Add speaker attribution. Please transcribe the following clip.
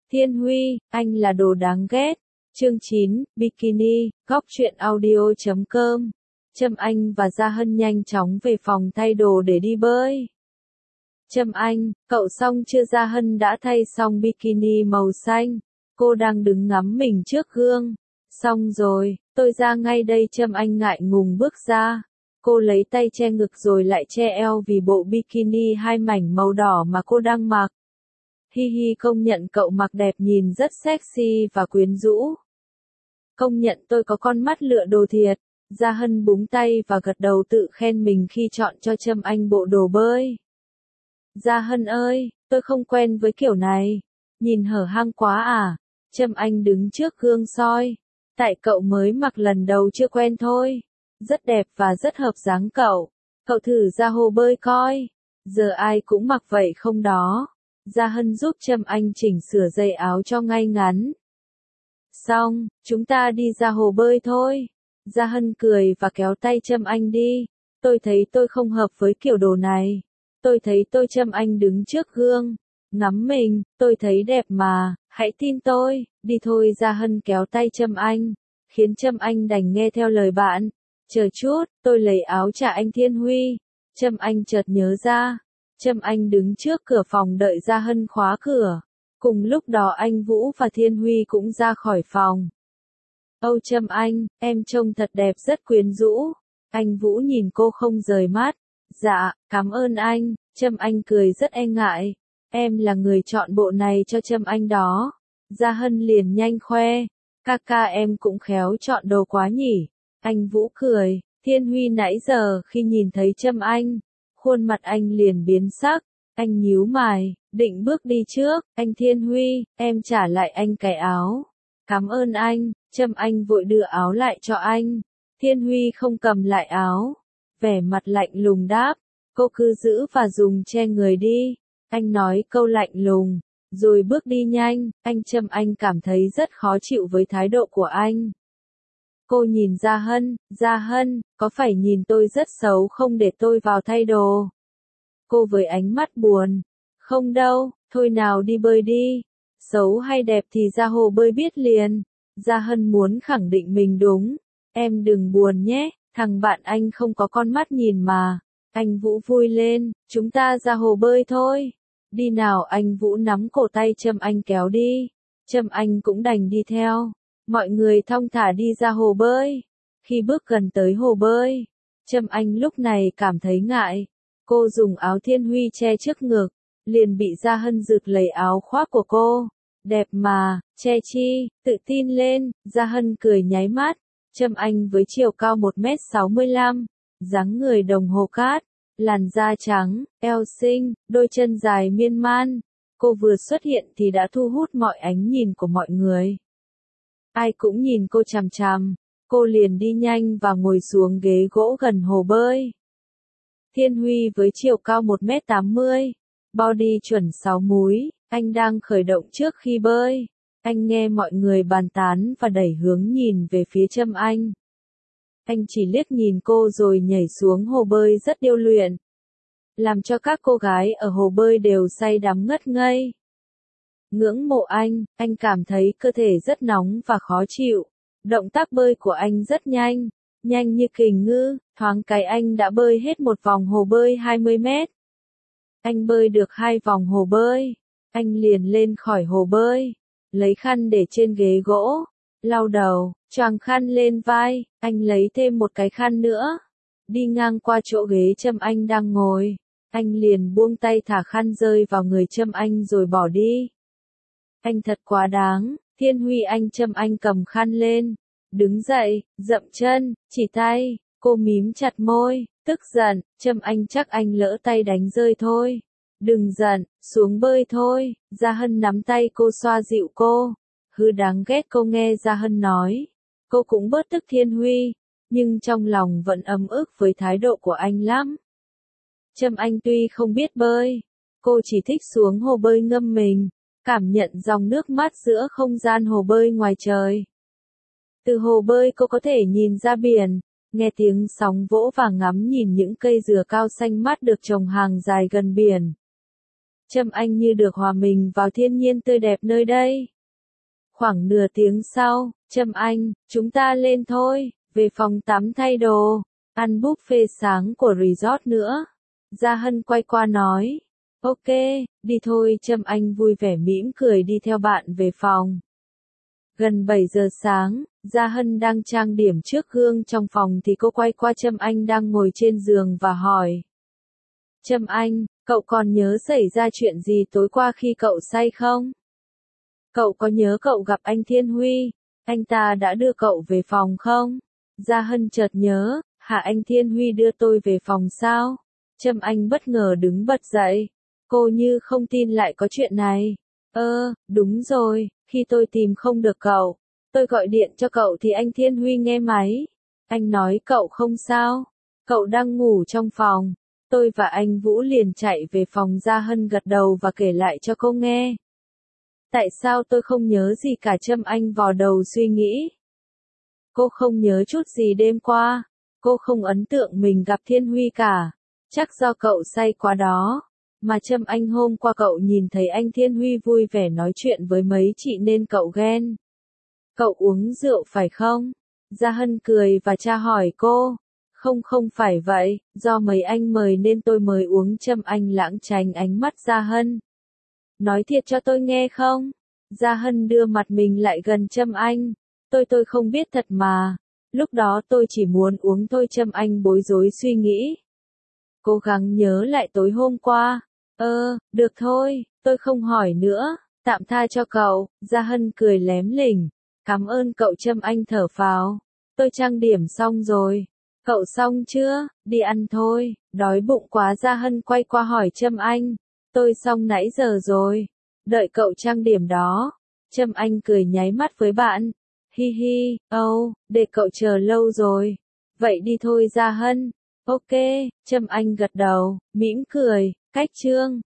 Speaker 1: Thiên Huy, anh là đồ đáng ghét. Chương 9, Bikini, góc truyện audio.com. Trâm Anh và Gia Hân nhanh chóng về phòng thay đồ để đi bơi. Trâm Anh, cậu xong chưa? Gia Hân đã thay xong bikini màu xanh. Cô đang đứng ngắm mình trước gương. Xong rồi, tôi ra ngay đây. Trâm Anh ngại ngùng bước ra. Cô lấy tay che ngực rồi lại che eo vì bộ bikini hai mảnh màu đỏ mà cô đang mặc. Hi hi, công nhận cậu mặc đẹp, nhìn rất sexy và quyến rũ. Công nhận tôi có con mắt lựa đồ thiệt. Gia Hân búng tay và gật đầu tự khen mình khi chọn cho Trâm Anh bộ đồ bơi. Gia Hân ơi, tôi không quen với kiểu này. Nhìn hở hang quá à? Trâm Anh đứng trước gương soi. Tại cậu mới mặc lần đầu chưa quen thôi. Rất đẹp và rất hợp dáng cậu. Cậu thử ra hồ bơi coi. Giờ ai cũng mặc vậy không đó. Gia Hân giúp Trâm Anh chỉnh sửa dây áo cho ngay ngắn. Xong, chúng ta đi ra hồ bơi thôi. Gia Hân cười và kéo tay Trâm Anh đi. Tôi thấy tôi không hợp với kiểu đồ này. Tôi thấy tôi. Trâm Anh đứng trước gương. Ngắm mình, tôi thấy đẹp mà, hãy tin tôi, đi thôi. Gia Hân kéo tay Trâm Anh, khiến Trâm Anh đành nghe theo lời bạn. Chờ chút, tôi lấy áo trả anh Thiên Huy. Trâm Anh chợt nhớ ra. Trâm Anh đứng trước cửa phòng đợi Gia Hân khóa cửa. Cùng lúc đó anh Vũ và Thiên Huy cũng ra khỏi phòng. Âu Trâm Anh, em trông thật đẹp, rất quyến rũ. Anh Vũ nhìn cô không rời mắt. Dạ, cảm ơn anh. Trâm Anh cười rất e ngại. Em là người chọn bộ này cho Trâm Anh đó. Gia Hân liền nhanh khoe. Ca em cũng khéo chọn đồ quá nhỉ. Anh Vũ cười. Thiên Huy nãy giờ khi nhìn thấy Trâm Anh, khuôn mặt anh liền biến sắc. Anh nhíu mày, định bước đi trước. Anh Thiên Huy, em trả lại anh cái áo. Cảm ơn anh. Trâm Anh vội đưa áo lại cho anh. Thiên Huy không cầm lại áo. Vẻ mặt lạnh lùng đáp. Cô cứ giữ và dùng che người đi. Anh nói câu lạnh lùng, rồi bước đi nhanh. Trâm Anh cảm thấy rất khó chịu với thái độ của anh. Cô nhìn Gia Hân. Gia Hân, có phải nhìn tôi rất xấu không? Để tôi vào thay đồ. Cô với ánh mắt buồn. Không đâu, thôi nào đi bơi đi. Xấu hay đẹp thì ra hồ bơi biết liền. Gia Hân muốn khẳng định mình đúng. Em đừng buồn nhé, thằng bạn anh không có con mắt nhìn mà. Anh Vũ vui lên, chúng ta ra hồ bơi thôi. Đi nào. Anh Vũ nắm cổ tay Trâm Anh kéo đi. Trâm Anh cũng đành đi theo. Mọi người thong thả đi ra hồ bơi. Khi bước gần tới hồ bơi, Trâm Anh lúc này cảm thấy ngại. Cô dùng áo Thiên Huy che trước ngực, liền bị Gia Hân giật lấy áo khoác của cô. Đẹp mà, che chi, tự tin lên. Gia Hân cười nháy mắt. Trâm Anh với chiều cao 1m65, dáng người đồng hồ cát, làn da trắng, eo xinh, đôi chân dài miên man. Cô vừa xuất hiện thì đã thu hút mọi ánh nhìn của mọi người. Ai cũng nhìn cô chằm chằm. Cô liền đi nhanh và ngồi xuống ghế gỗ gần hồ bơi. Thiên Huy với chiều cao 1m80, body chuẩn 6 múi, anh đang khởi động trước khi bơi. Anh nghe mọi người bàn tán và đẩy hướng nhìn về phía Trâm Anh. Anh chỉ liếc nhìn cô rồi nhảy xuống hồ bơi rất điêu luyện, làm cho các cô gái ở hồ bơi đều say đắm ngất ngây. Ngưỡng mộ anh cảm thấy cơ thể rất nóng và khó chịu. Động tác bơi của anh rất nhanh, nhanh như kình ngư, thoáng cái anh đã bơi hết một vòng hồ bơi 20 mét. Anh bơi được 2 vòng hồ bơi, anh liền lên khỏi hồ bơi, lấy khăn để trên ghế gỗ, lau đầu, choàng khăn lên vai, anh lấy thêm một cái khăn nữa. Đi ngang qua chỗ ghế Trâm Anh đang ngồi, anh liền buông tay thả khăn rơi vào người Trâm Anh rồi bỏ đi. Anh thật quá đáng. Thiên Huy. Trâm Anh cầm khăn lên, đứng dậy, dậm chân, chỉ tay. Cô mím chặt môi, tức giận. Trâm Anh, chắc anh lỡ tay đánh rơi thôi. Đừng giận, xuống bơi thôi. Gia Hân nắm tay cô xoa dịu cô. Hư đáng ghét. Cô nghe Gia Hân nói, cô cũng bớt tức Thiên Huy, nhưng trong lòng vẫn ấm ức với thái độ của anh lắm. Trâm Anh tuy không biết bơi, cô chỉ thích xuống hồ bơi ngâm mình, cảm nhận dòng nước mát giữa không gian hồ bơi ngoài trời. Từ hồ bơi cô có thể nhìn ra biển, nghe tiếng sóng vỗ và ngắm nhìn những cây dừa cao xanh mát được trồng hàng dài gần biển. Trâm Anh như được hòa mình vào thiên nhiên tươi đẹp nơi đây. Khoảng nửa tiếng sau, Trâm Anh, chúng ta lên thôi, về phòng tắm thay đồ, ăn buffet sáng của resort nữa. Gia Hân quay qua nói, ok, đi thôi. Trâm Anh vui vẻ mỉm cười đi theo bạn về phòng. Gần 7 giờ sáng, Gia Hân đang trang điểm trước gương trong phòng thì cô quay qua Trâm Anh đang ngồi trên giường và hỏi. Trâm Anh, cậu còn nhớ xảy ra chuyện gì tối qua khi cậu say không? Cậu có nhớ cậu gặp anh Thiên Huy, anh ta đã đưa cậu về phòng không? Gia Hân chợt nhớ, hả, anh Thiên Huy đưa tôi về phòng sao? Trâm Anh bất ngờ đứng bật dậy. Cô như không tin lại có chuyện này. Đúng rồi, khi tôi tìm không được cậu, tôi gọi điện cho cậu thì anh Thiên Huy nghe máy. Anh nói cậu không sao, cậu đang ngủ trong phòng. Tôi và anh Vũ liền chạy về phòng. Gia Hân gật đầu và kể lại cho cô nghe. Tại sao tôi không nhớ gì cả? Trâm Anh vò đầu suy nghĩ. Cô không nhớ chút gì đêm qua. Cô không ấn tượng mình gặp Thiên Huy cả. Chắc do cậu say quá đó. Mà Trâm Anh, hôm qua cậu nhìn thấy anh Thiên Huy vui vẻ nói chuyện với mấy chị nên cậu ghen. Cậu uống rượu phải không? Gia Hân cười và tra hỏi cô. Không phải vậy, do mấy anh mời nên tôi mới uống. Trâm Anh lãng tránh ánh mắt Gia Hân. Nói thiệt cho tôi nghe không? Gia Hân đưa mặt mình lại gần Trâm Anh. Tôi không biết thật mà. Lúc đó tôi chỉ muốn uống thôi. Trâm Anh bối rối suy nghĩ. Cố gắng nhớ lại tối hôm qua. Được thôi, tôi không hỏi nữa, tạm tha cho cậu. Gia Hân cười lém lỉnh. Cảm ơn cậu. Trâm Anh thở phào. Tôi trang điểm xong rồi. Cậu xong chưa? Đi ăn thôi, đói bụng quá. Gia Hân quay qua hỏi Trâm Anh. Tôi xong nãy giờ rồi. Đợi cậu trang điểm đó. Trâm Anh cười nháy mắt với bạn. Hi hi, để cậu chờ lâu rồi. Vậy đi thôi Gia Hân. Ok, Trâm Anh gật đầu, mỉm cười. Cách chương